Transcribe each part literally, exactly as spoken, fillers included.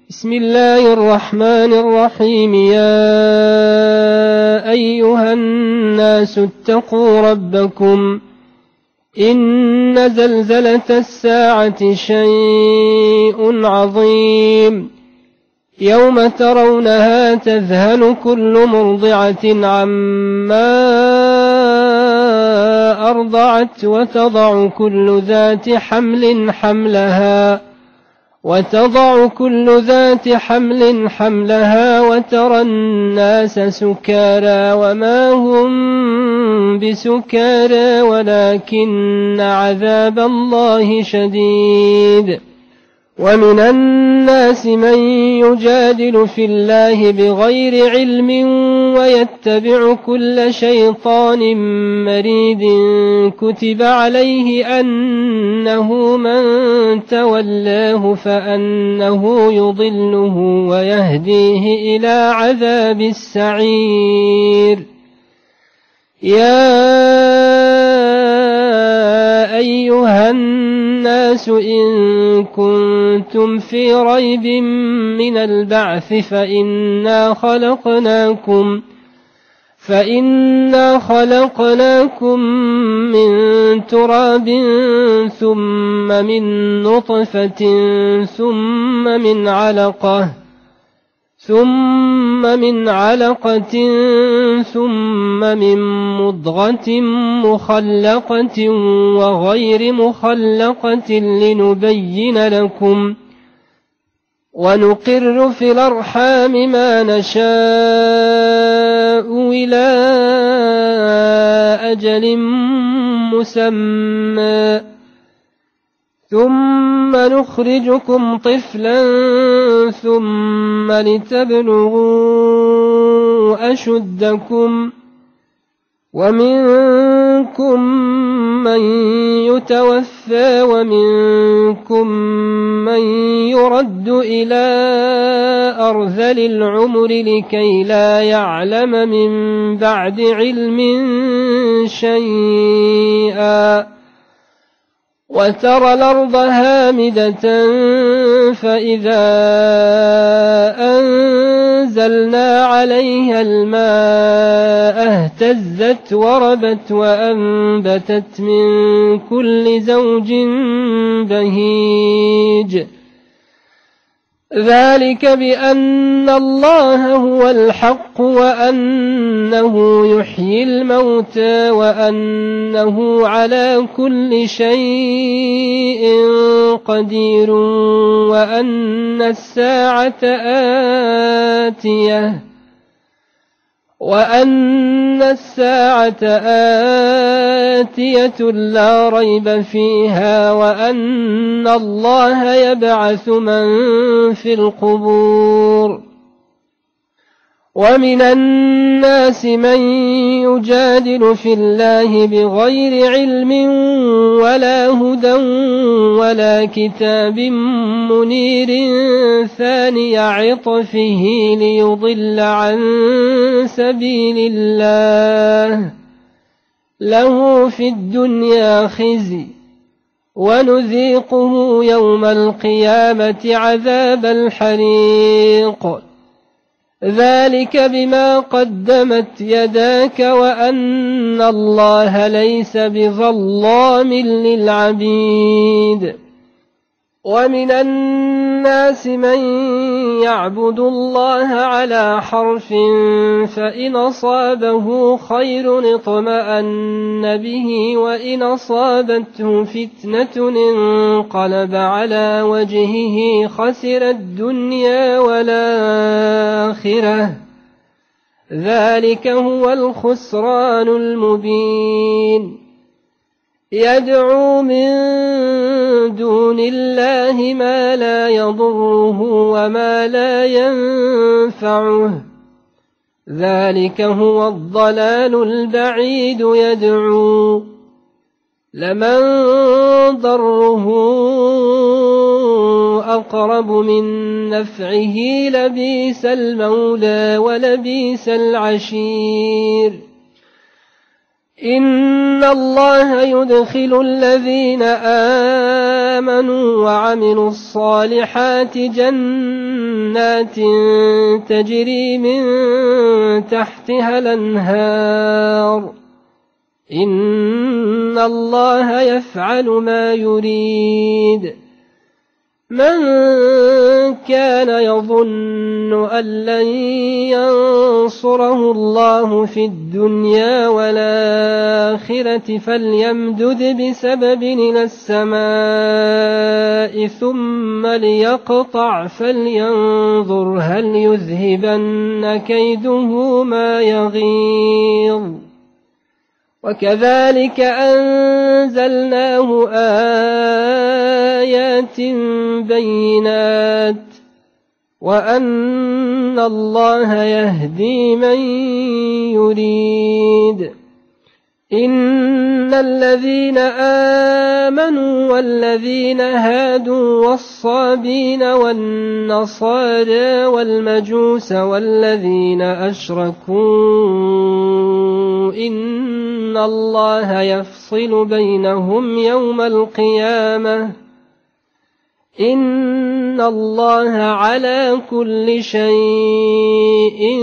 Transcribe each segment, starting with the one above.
بسم الله الرحمن الرحيم. يا أيها الناس اتقوا ربكم إن زلزلة الساعة شيء عظيم يوم ترونها تذهل كل مرضعة عما أرضعت وتضع كل ذات حمل حملها وتضع كل ذات حمل حملها وترى الناس سكارى وما هم بسكارى ولكن عذاب الله شديد. ومن الناس من يجادل في الله بغير علم ويتبع كل شيطان مريد كتب عليه أنه من تولاه فأنه يضله ويهديه إلى عذاب السعير. يا أيها الناس إن كنتم في ريب من البعث فإنا خلقناكم فإنا خلقناكم من تراب ثم من نطفة ثم من علقة ثم من علقة ثم من مضغة مخلقة وغير مخلقة لنبين لكم ونقر في الأرحام ما نشاء إلى أجل مسمى ثم نخرجكم طفلا ثم لتبلغوا أشدكم ومنكم من يتوفى ومنكم من يرد إلى أرذل العمر لكي لا يعلم من بعد علم شيئا. وترى الأرض هامدة فإذا أنزلنا عليها الماء اهتزت وربت وأنبتت من كل زوج بهيج. ذلك بأن الله هو الحق وأنه يحيي الموتى وأنه على كل شيء قدير وأن الساعة آتية وأن الساعة آتية لا ريب فيها وأن الله يبعث من في القبور. ومن الناس من يجادل في الله بغير علم ولا هدى ولا كتاب منير ثاني عطفه ليضل عن سبيل الله له في الدنيا خزي ونذيقه يوم القيامة عذاب الحريق. ذلك بما قدمت يداك وأن الله ليس بظلام للعبيد. ومن الناس من يعبد الله على حرف فإن أصابه خير اطمأن به وإن أصابته فتنة انقلب على وجهه خسر الدنيا والآخرة ذلك هو الخسران المبين. يدعو من دون الله ما لا يضره وما لا ينفعه ذلك هو الضلال البعيد. يدعو لمن ضره أقرب من نفعه لبئس المولى ولبئس العشير. إن الله يدخل الذين آمنوا وعملوا الصالحات جنات جنات تجري من تحتها الأنهار إن الله يفعل ما يريد من كان يظن أن لن ينصره الله في الدنيا والآخرة فليمدد بسبب إلى السماء ثم ليقطع فلينظر هل يذهبن كيده ما يغيظ وكذلك أنزلناه آيات بينات وأن الله يهدي من يريد إن الذين آمنوا والذين هادوا والصابين والنصارى والمجوس والذين أشركوا إن الله يفصل بينهم يوم القيامة إن الله على كل شيء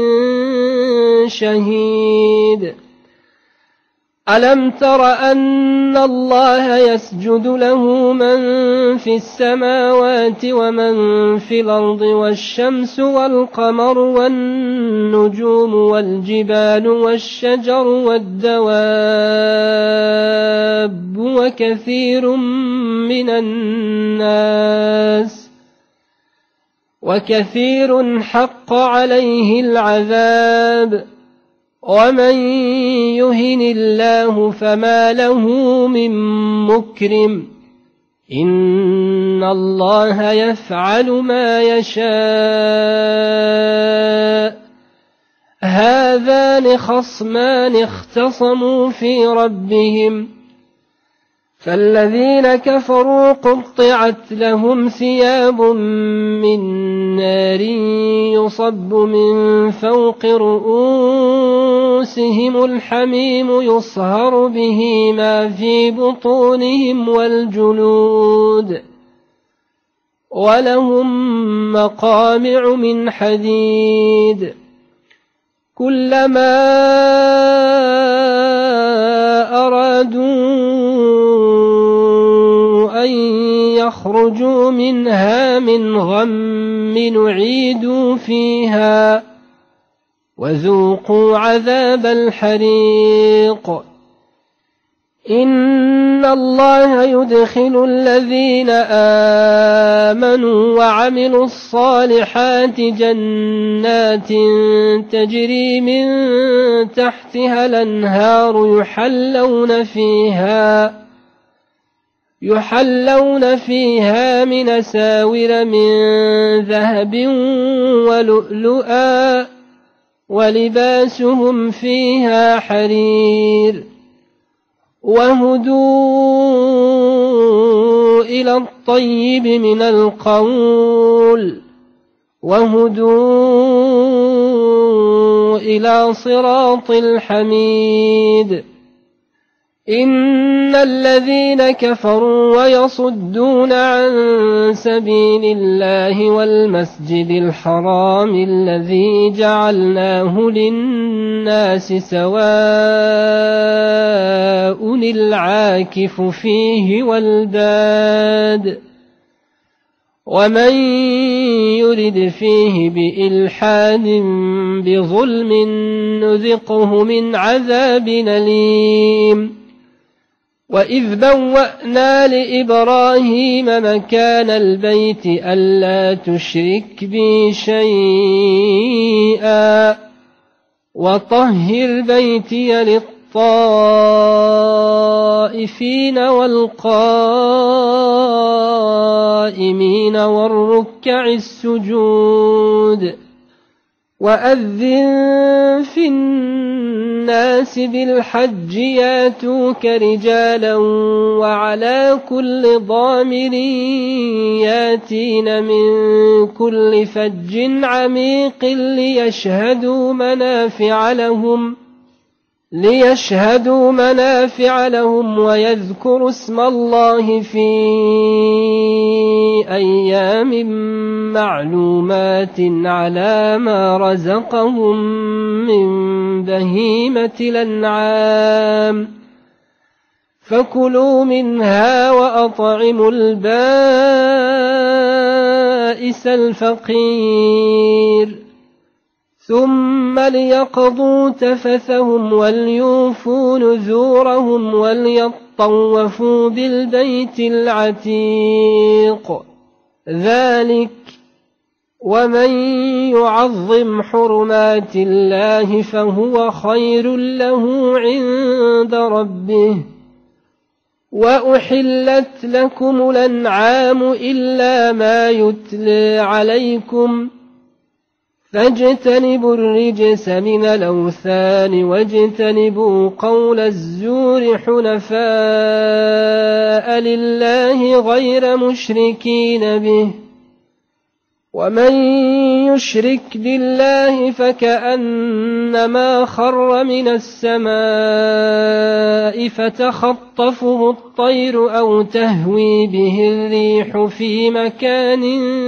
شهيد ألم تر أن الله يسجد له من في السماوات ومن في الأرض والشمس والقمر والنجوم والجبال والشجر والدواب وكثير من الناس وكثير حق عليه العذاب ومن يهن الله فما له من مكرم إن الله يفعل ما يشاء هذان خصمان اختصموا في ربهم فالذين كفروا قطعت لهم ثياب من نار يصب من فوق رؤوسهم الحميم يصهر به ما في بطونهم والجلود ولهم مقامع من حديد كلما أرادوا أن يخرجوا منها من غم نعيدوا فيها وذوقوا عذاب الحريق إن الله يدخل الذين آمنوا وعملوا الصالحات جنات تجري من تحتها الأنهار يحلون فيها يحلون فيها من أساور من ذهب ولؤلؤا ولباسهم فيها حرير وهدوا إلى الطيب من القول وهدوا إلى صراط الحميد إن الذين كفروا ويصدون عن سبيل الله والمسجد الحرام الذي جعلناه للناس سواء العاكف فيه والباد ومن يرد فيه بإلحاد بظلم نذقه من عذاب أليم وإذ بوأنا لإبراهيم مكان البيت ألا تشرك بي شيئا وطهر بيتي للطائفين والقائمين والركع السجود وأذن في الناس بالحج ياتوك رجالا وعلى كل ضامر ياتين من كل فج عميق ليشهدوا منافع لهم ليشهدوا منافع لهم ويذكروا اسم الله في أيام معلومات على ما رزقهم من بهيمة الأنعام فكلوا منها وأطعموا البائس الفقير ثم ليقضوا تفثهم وليوفوا نذورهم وليطوفوا بالبيت العتيق ذلك ومن يعظم حرمات الله فهو خير له عند ربه وأحلت لكم الأنعام إلا ما يتلى عليكم فاجتنبوا الرجس من الأوثان واجتنبوا قول الزور حنفاء لله غير مشركين به ومن يشرك بالله فكأنما خر من السماء فتخطفه الطير أو تهوي به الريح في مكان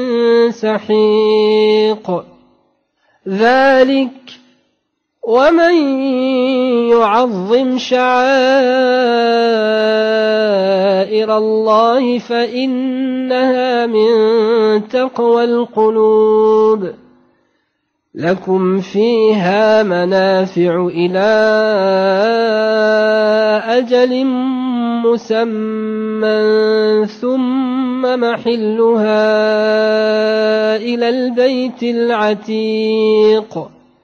سحيق ذلك ومن يعظم شعائر الله فإنها من تقوى القلوب لكم فيها منافع إلى أجل مسمى ثم محلها إلى البيت العتيق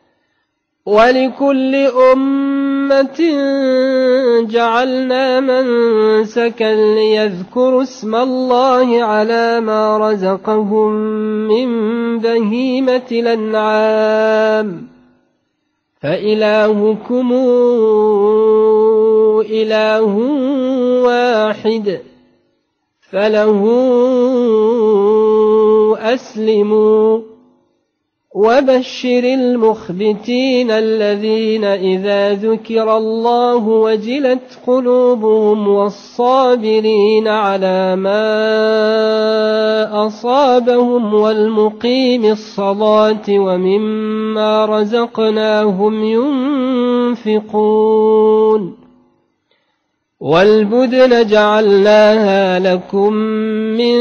ولكل أمة جعلنا منسكا ليذكروا اسم الله على ما رزقهم من بهيمة الأنعام فإلهكم إله واحد فله أسلموا وبشر المخبتين الذين إذا ذكر الله وجلت قلوبهم والصابرين على ما أصابهم والمقيم الصلاة ومما رزقناهم ينفقون والبدن جعلناها لكم من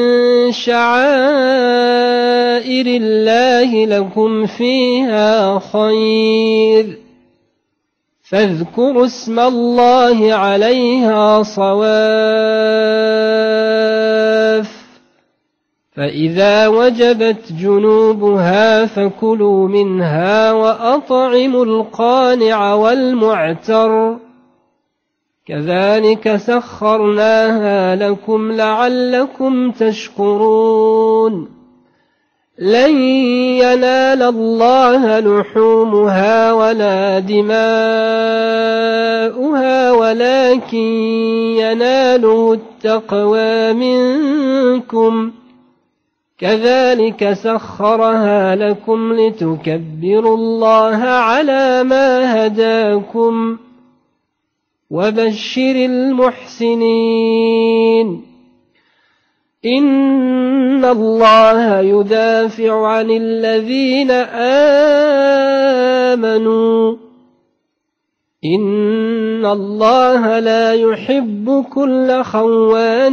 شعائر الله لكم فيها خير فاذكروا اسم الله عليها صواف فإذا وجبت جنوبها فكلوا منها وأطعموا القانع والمعتر كذلك سخرناها لكم لعلكم تشكرون لن ينال الله لحومها ولا دماؤها ولكن يناله التقوى منكم كذلك سخرها لكم لتكبروا الله على ما هداكم وبشر المحسنين إن الله يدافع عن الذين آمنوا إن الله لا يحب كل خوان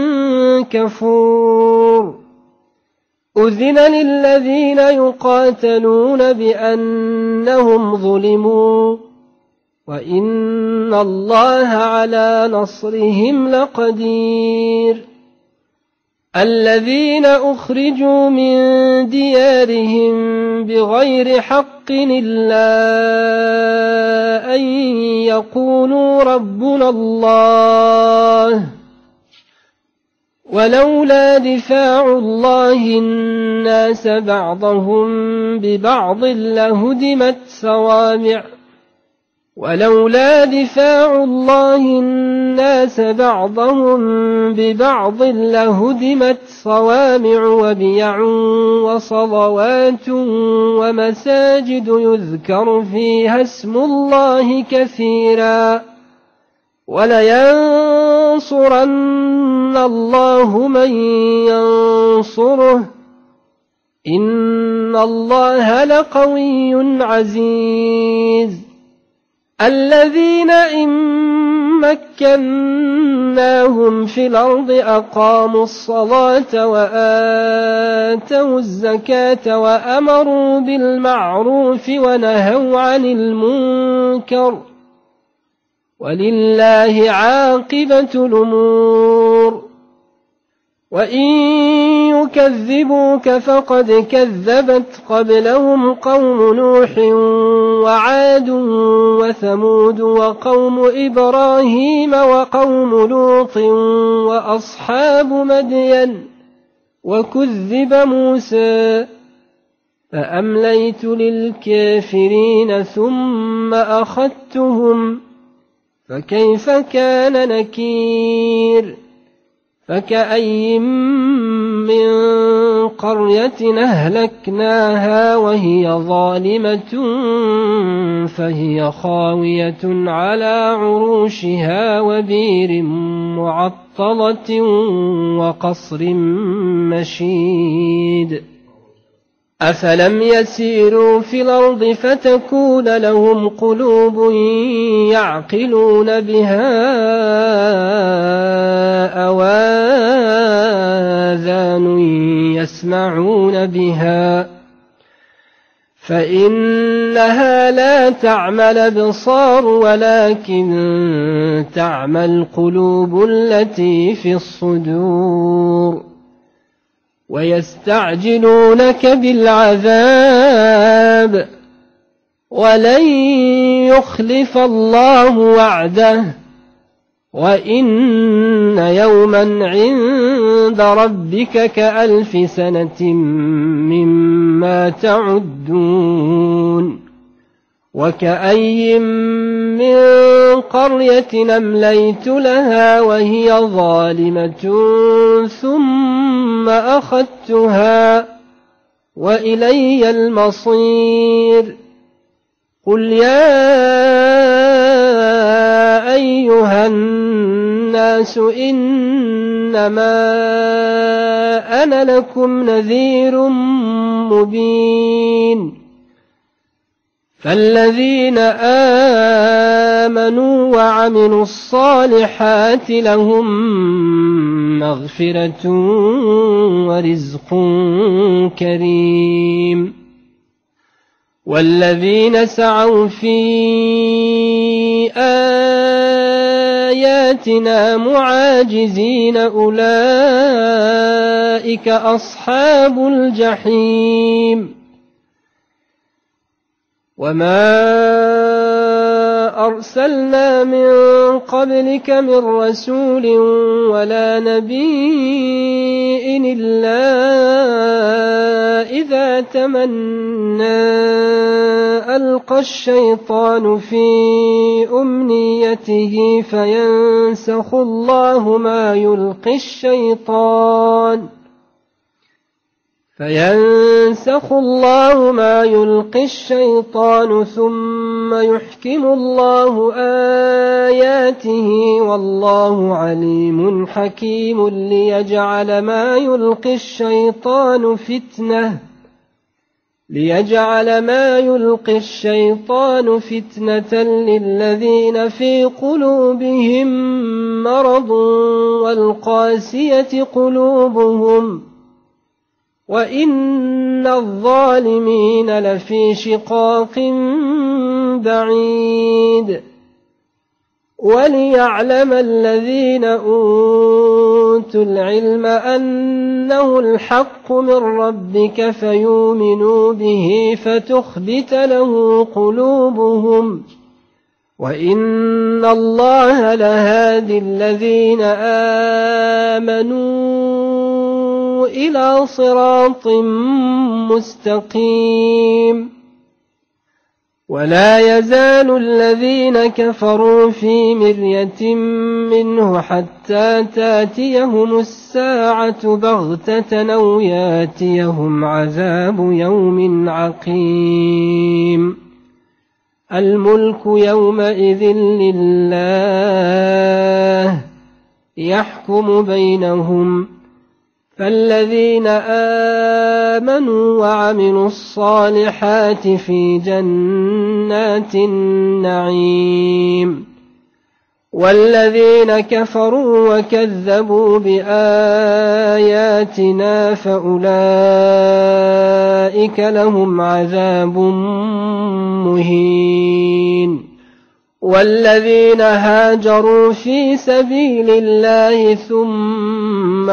كفور أذن للذين يقاتلون بأنهم ظلموا وإن الله على نصرهم لقدير الذين أخرجوا من ديارهم بغير حق إلا أن يقولوا ربنا الله ولولا دفاع الله الناس بعضهم ببعض لهدمت صوامع ولولا دفاع الله الناس بعضهم ببعض لهدمت صوامع وبيع وصلوات ومساجد يذكر فيها اسم الله كثيرا ولينصرن الله من ينصره إن الله لقوي عزيز الذين إن مكناهم في الأرض أقاموا الصلاة وآتوا الزكاة وأمروا بالمعروف ونهوا عن المنكر ولله عاقبة الأمور وإن يكذبوك فقد كذبت قبلهم قوم نوح وعاد وثمود وقوم إبراهيم وقوم لوط وأصحاب مدين وكذب موسى فأمليت للكافرين ثم أخذتهم فكيف كان نكير فكأي من قرية أهلكناها وهي ظالمة فهي خاوية على عروشها وبير معطلة وقصر مشيد أفلم يسيروا في الأرض فتكون لهم قلوب يعقلون بها أو آذان يسمعون بها فإنها لا تعمى الأبصار ولكن تعمى القلوب التي في الصدور ويستعجلونك بالعذاب ولن يخلف الله وعده وإن يوما عند ربك كألف سنة مما تعدون وكأي من قرية أمليت لها وهي ظالمة ثم أخذتها وإلي المصير قل يا أيها الناس إنما أنا لكم نذير مبين فالذين آمنوا وعملوا الصالحات لهم مغفرة ورزق كريم والذين سعوا في آياتنا معاجزين أولئك أصحاب الجحيم وما أرسلنا من قبلك من رسول ولا نبي إلا إذا تمنى ألقى الشيطان في أمنيته فينسخ الله ما يلقي الشيطان فينسخ الله ما يلقي الشيطان ثم يحكم الله آياته والله عليم حكيم ليجعل ما يلقي الشيطان فتنة ليجعل ما يلقي الشيطان فتنة للذين في قلوبهم مرض والقاسية قلوبهم وإن الظالمين لفي شقاق بعيد وليعلم الذين أوتوا العلم أنه الحق من ربك فيؤمنوا به فتخبت له قلوبهم وإن الله لهادي الذين آمنوا إلى صراط مستقيم ولا يزال الذين كفروا في مرية منه حتى تاتيهم الساعة بغتة أو ياتيهم عذاب يوم عقيم الملك يومئذ لله يحكم بينهم. فالذين آمنوا وعملوا الصالحات في جنات النعيم، والذين كفروا وكذبوا بآياتنا فأولئك لهم عذاب مهين. والذين هاجروا في سبيل الله ثم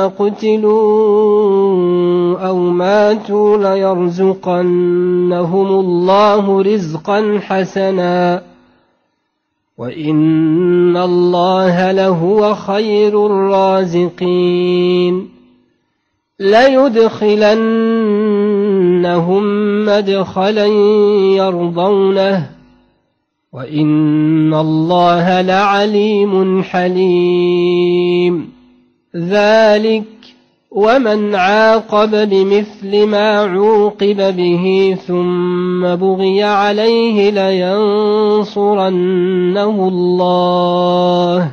قتلوا أو ماتوا ليرزقنهم الله رزقا حسنا وإن الله لهو خير الرازقين. ليدخلنهم مدخلا يرضونه وإن الله لعليم حليم. ذلك ومن عاقب بمثل ما عوقب به ثم بغي عليه لينصرنه الله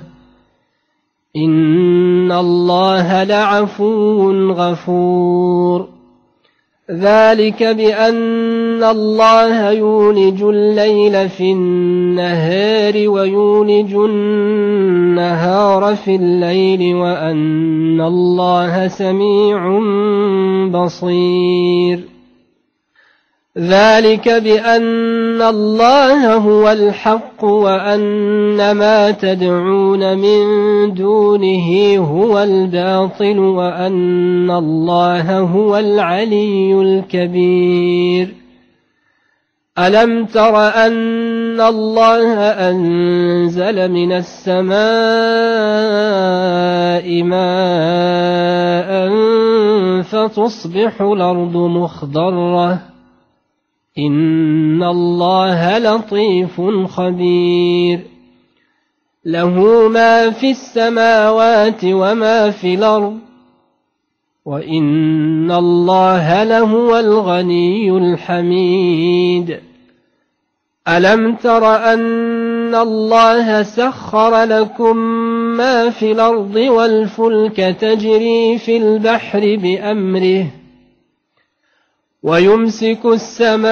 إن الله لعفو غفور. ذلك بأن الله يولج الليل في النهار ويولج النهار في الليل وأن الله سميع بصير. ذلك بأن الله هو الحق وأن ما تدعون من دونه هو الباطل وأن الله هو العلي الكبير. ألم تر أن الله أنزل من السماء ماء فتصبح الأرض مخضرة إن الله لطيف خبير. له ما في السماوات وما في الأرض وإن الله لهو الغني الحميد. ألم تر أن الله سخر لكم ما في الأرض والفلك تجري في البحر بأمره ويمسك السماء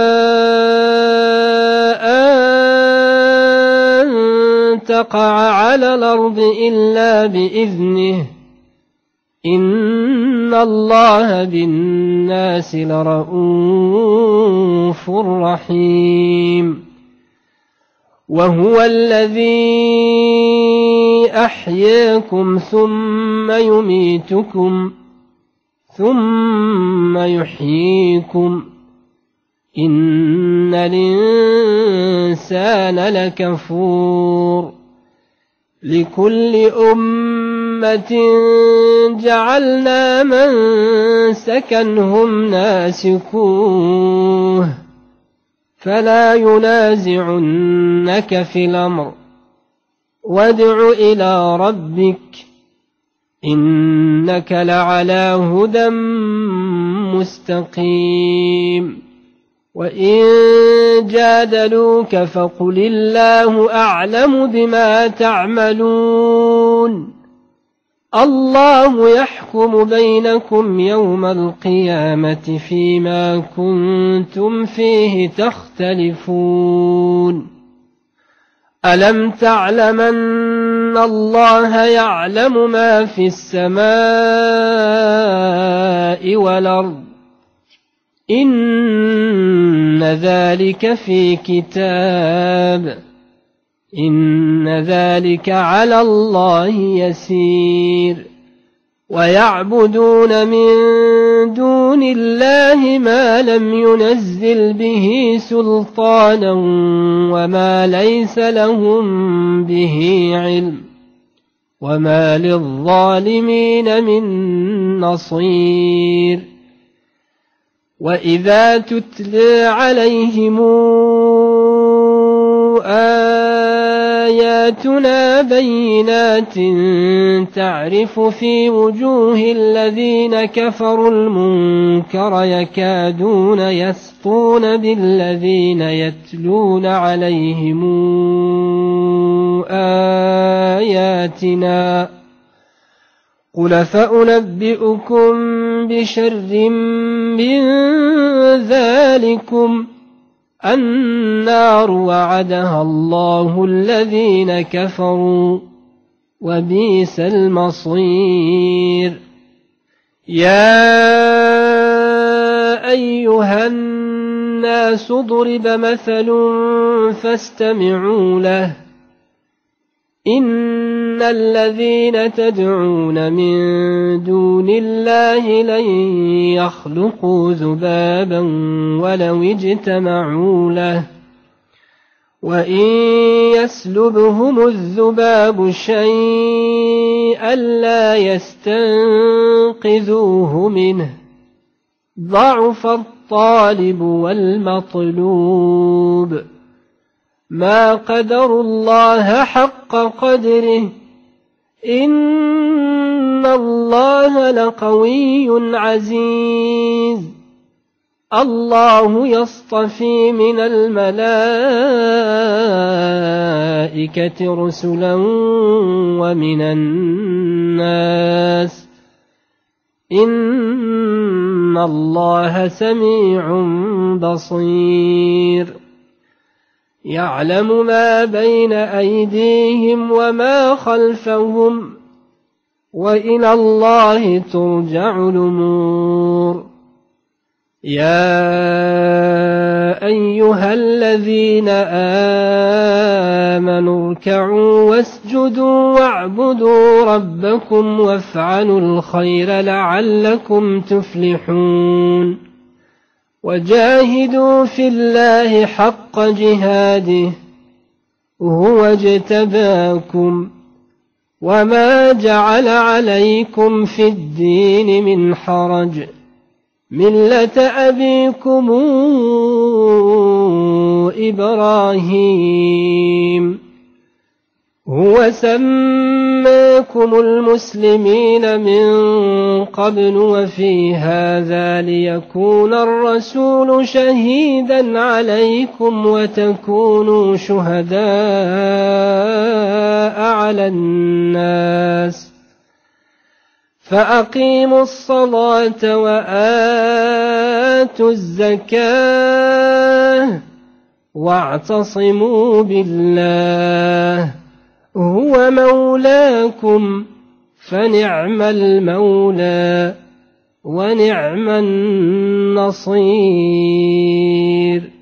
أن تقع على الأرض إلا بإذنه إن الله بالناس لرءوف رحيم. وهو الذي أحياكم ثم يميتكم ثم يحييكم إن الإنسان لكفور. لكل أمة جعلنا منسكا هم ناسكوه فلا ينازعنك في الأمر وادع إلى ربك إنك لعلى هدى مستقيم. وإن جادلوك فقل الله أعلم بما تعملون الله يحكم بينكم يوم القيامة فيما كنتم فيه تختلفون. ألم تعلم أن الله يعلم ما في السماء والأرض إن ذلك في كتاب إن ذلك على الله يسير. ويعبدون من دون الله ما لم ينزل به سلطانا وما ليس لهم به علم وما للظالمين من نصير. وإذا تتلى عليهم آياتنا بينات تعرف في وجوه الذين كفروا المنكر يكادون يسطون بالذين يتلون عليهم آياتنا قل فأنبئكم بشر من ذلكم النار وعدها الله الذين كفروا وبئس المصير. يا أيها الناس ضرب مثل فاستمعوا له إن الذين تدعون من دون الله لن يخلقوا ذبابا ولو اجتمعوا له وإن يسلبهم الذباب شيئا لا يستنقذوه منه ضعف الطالب والمطلوب. ما قدروا الله حق قدره إن الله لقوي عزيز. الله يصطفي من الملائكة رسلا ومن الناس إن الله سميع بصير. يعلم ما بين أيديهم وما خلفهم وإلى الله ترجع الأمور. يا أيها الذين آمنوا اركعوا واسجدوا واعبدوا ربكم وافعلوا الخير لعلكم تفلحون. وجاهدوا في الله حق جهاده هو اجتباكم وما جعل عليكم في الدين من حرج ملة أبيكم إبراهيم هو سماكم المسلمين من قبل وفي هذا ليكون الرسول شهيدا عليكم وتكونوا شهداء على الناس. فأقيموا الصلاة وآتوا الزكاة واعتصموا بالله هو مولاكم فنعم المولى ونعم النصير.